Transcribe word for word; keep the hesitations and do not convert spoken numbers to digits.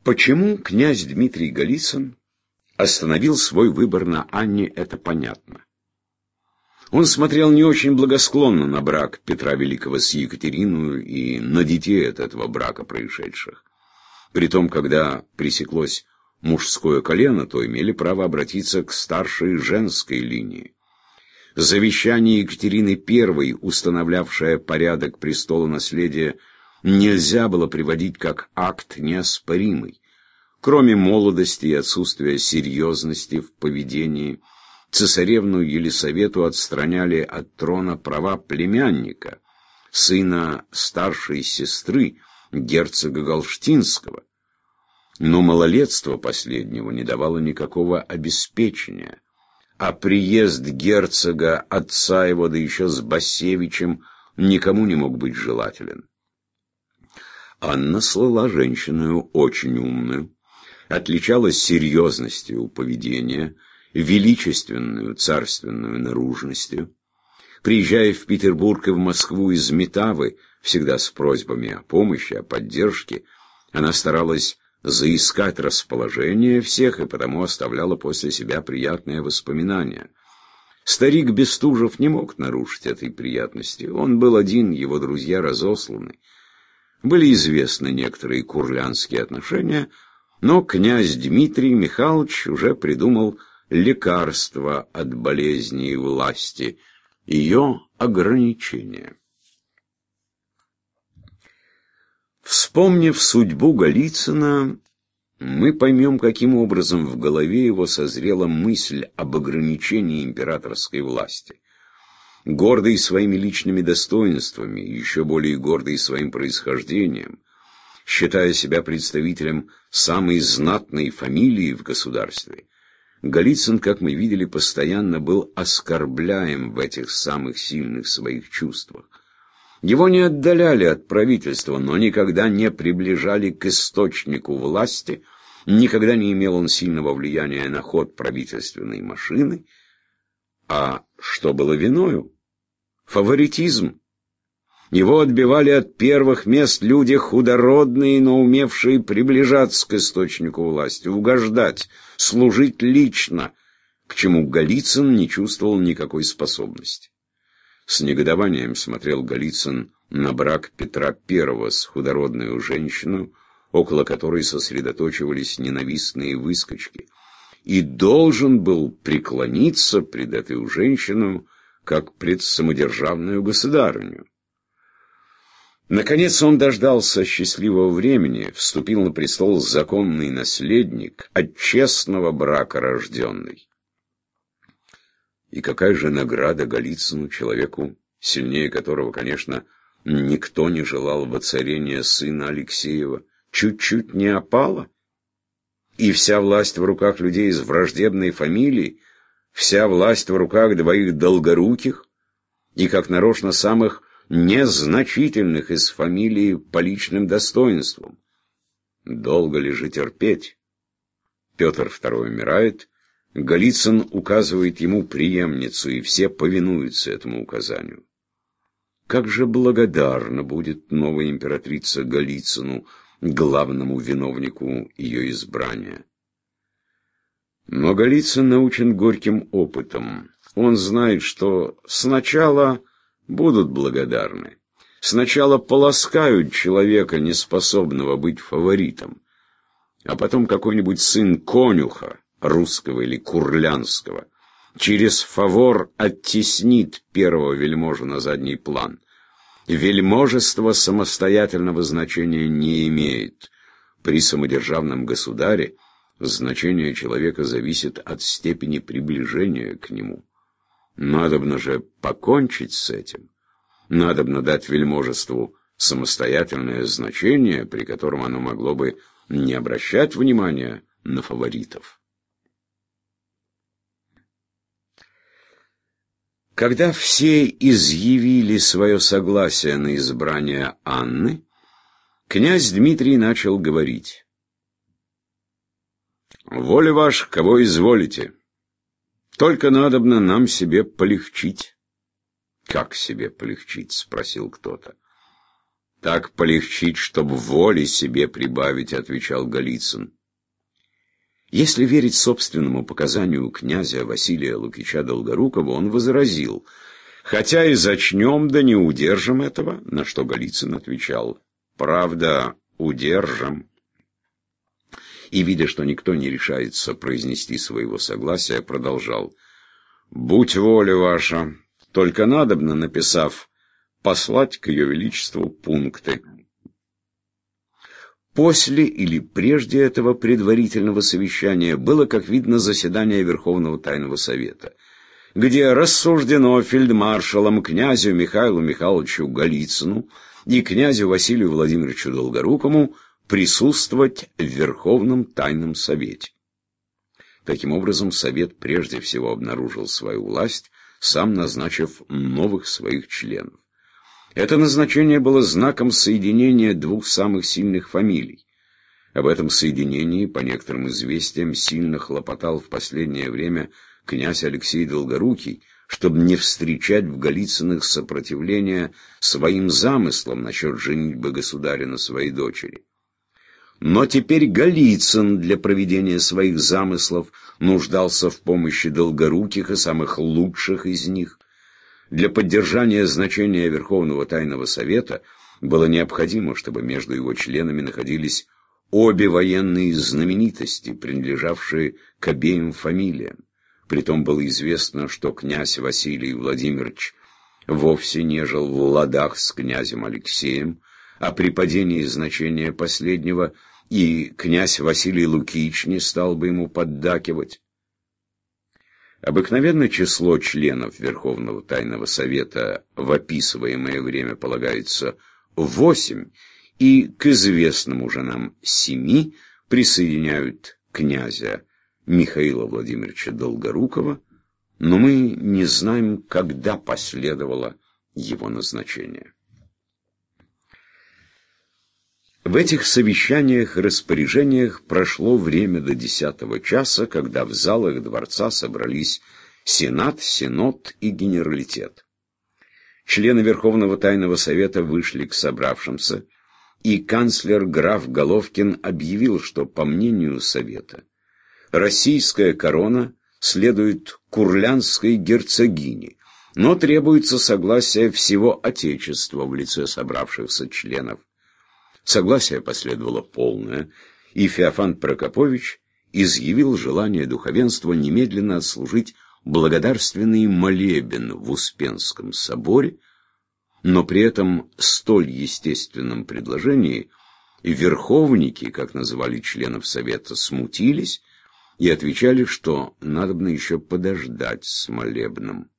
Почему князь Дмитрий Голицын остановил свой выбор на Анне, это понятно. Он смотрел не очень благосклонно на брак Петра Великого с Екатериной и на детей от этого брака происшедших. Притом, когда пресеклось мужское колено, то имели право обратиться к старшей женской линии. Завещание Екатерины Первой, устанавливавшее порядок престола наследия, нельзя было приводить как акт неоспоримый. Кроме молодости и отсутствия серьезности в поведении, цесаревну Елисавету отстраняли от трона права племянника, сына старшей сестры, герцога Галштинского. Но малолетство последнего не давало никакого обеспечения, а приезд герцога, отца его, да еще с Басевичем, никому не мог быть желателен. Анна слыла женщиною очень умную, отличалась серьезностью поведения, величественную царственную наружностью. Приезжая в Петербург и в Москву из Метавы, всегда с просьбами о помощи, о поддержке, она старалась заискать расположение всех и потому оставляла после себя приятные воспоминания. Старик Бестужев не мог нарушить этой приятности. Он был один, его друзья разосланы. Были известны некоторые курлянские отношения, но князь Дмитрий Михайлович уже придумал лекарство от болезни и власти, ее ограничение. Вспомнив судьбу Голицына, мы поймем, каким образом в голове его созрела мысль об ограничении императорской власти. Гордый своими личными достоинствами, еще более гордый своим происхождением, считая себя представителем самой знатной фамилии в государстве, Голицын, как мы видели, постоянно был оскорбляем в этих самых сильных своих чувствах. Его не отдаляли от правительства, но никогда не приближали к источнику власти, никогда не имел он сильного влияния на ход правительственной машины. А что было виною? Фаворитизм. Его отбивали от первых мест люди худородные, но умевшие приближаться к источнику власти, угождать, служить лично, к чему Голицын не чувствовал никакой способности. С негодованием смотрел Голицын на брак Петра Первого с худородной женщиной, около которой сосредоточивались ненавистные выскочки, и должен был преклониться пред этой женщиной, как пред самодержавную государыню. Наконец он дождался счастливого времени, вступил на престол законный наследник, от честного брака рожденный. И какая же награда Голицыну, человеку, сильнее которого, конечно, никто не желал воцарения сына Алексеева, чуть-чуть не опала? И вся власть в руках людей из враждебной фамилии, вся власть в руках двоих долгоруких, и как нарочно самых незначительных из фамилии по личным достоинствам. Долго ли же терпеть? Петр Второй умирает, Голицын указывает ему преемницу, и все повинуются этому указанию. Как же благодарна будет новая императрица Голицыну, главному виновнику ее избрания. Но Голицын научен горьким опытом. Он знает, что сначала будут благодарны, сначала поласкают человека, неспособного быть фаворитом, а потом какой-нибудь сын конюха, русского или курлянского, через фавор оттеснит первого вельможу на задний план. Вельможество самостоятельного значения не имеет. При самодержавном государе значение человека зависит от степени приближения к нему. Надобно же покончить с этим. Надобно дать вельможеству самостоятельное значение, при котором оно могло бы не обращать внимания на фаворитов. Когда все изъявили свое согласие на избрание Анны, князь Дмитрий начал говорить. «Воля ваша, кого изволите. Только надобно нам себе полегчить». «Как себе полегчить?» — спросил кто-то. Так полегчить, чтоб воли себе прибавить, — отвечал Голицын. Если верить собственному показанию князя Василия Лукича Долгорукова, он возразил: хотя и зачнем, да не удержим этого, на что Голицын отвечал: правда, удержим. И, видя, что никто не решается произнести своего согласия, продолжал: будь воля ваша, только надобно, написав, послать к ее величеству пункты. После или прежде этого предварительного совещания было, как видно, заседание Верховного Тайного Совета, где рассуждено фельдмаршалом князю Михаилу Михайловичу Голицыну и князю Василию Владимировичу Долгорукому присутствовать в Верховном Тайном Совете. Таким образом, Совет прежде всего обнаружил свою власть, сам назначив новых своих членов. Это назначение было знаком соединения двух самых сильных фамилий. Об этом соединении, по некоторым известиям, сильно хлопотал в последнее время князь Алексей Долгорукий, чтобы не встречать в Голицыных сопротивления своим замыслам насчет женитьбы государя на своей дочери. Но теперь Голицын для проведения своих замыслов нуждался в помощи Долгоруких и самых лучших из них. Для поддержания значения Верховного Тайного Совета было необходимо, чтобы между его членами находились обе военные знаменитости, принадлежавшие к обеим фамилиям. Притом было известно, что князь Василий Владимирович вовсе не жил в ладах с князем Алексеем, а при падении значения последнего и князь Василий Лукич не стал бы ему поддакивать. Обыкновенное число членов Верховного Тайного Совета в описываемое время полагается восемь, и к известным уже нам семи присоединяют князя Михаила Владимировича Долгорукова, но мы не знаем, когда последовало его назначение. В этих совещаниях и распоряжениях прошло время до десятого часа, когда в залах дворца собрались Сенат, Синод и Генералитет. Члены Верховного Тайного Совета вышли к собравшимся, и канцлер граф Головкин объявил, что, по мнению Совета, российская корона следует курляндской герцогине, но требуется согласие всего Отечества в лице собравшихся членов. Согласие последовало полное, и Феофан Прокопович изъявил желание духовенства немедленно отслужить благодарственный молебен в Успенском соборе, но при этом столь естественном предложении верховники, как называли членов Совета, смутились и отвечали, что надобно еще подождать с молебном.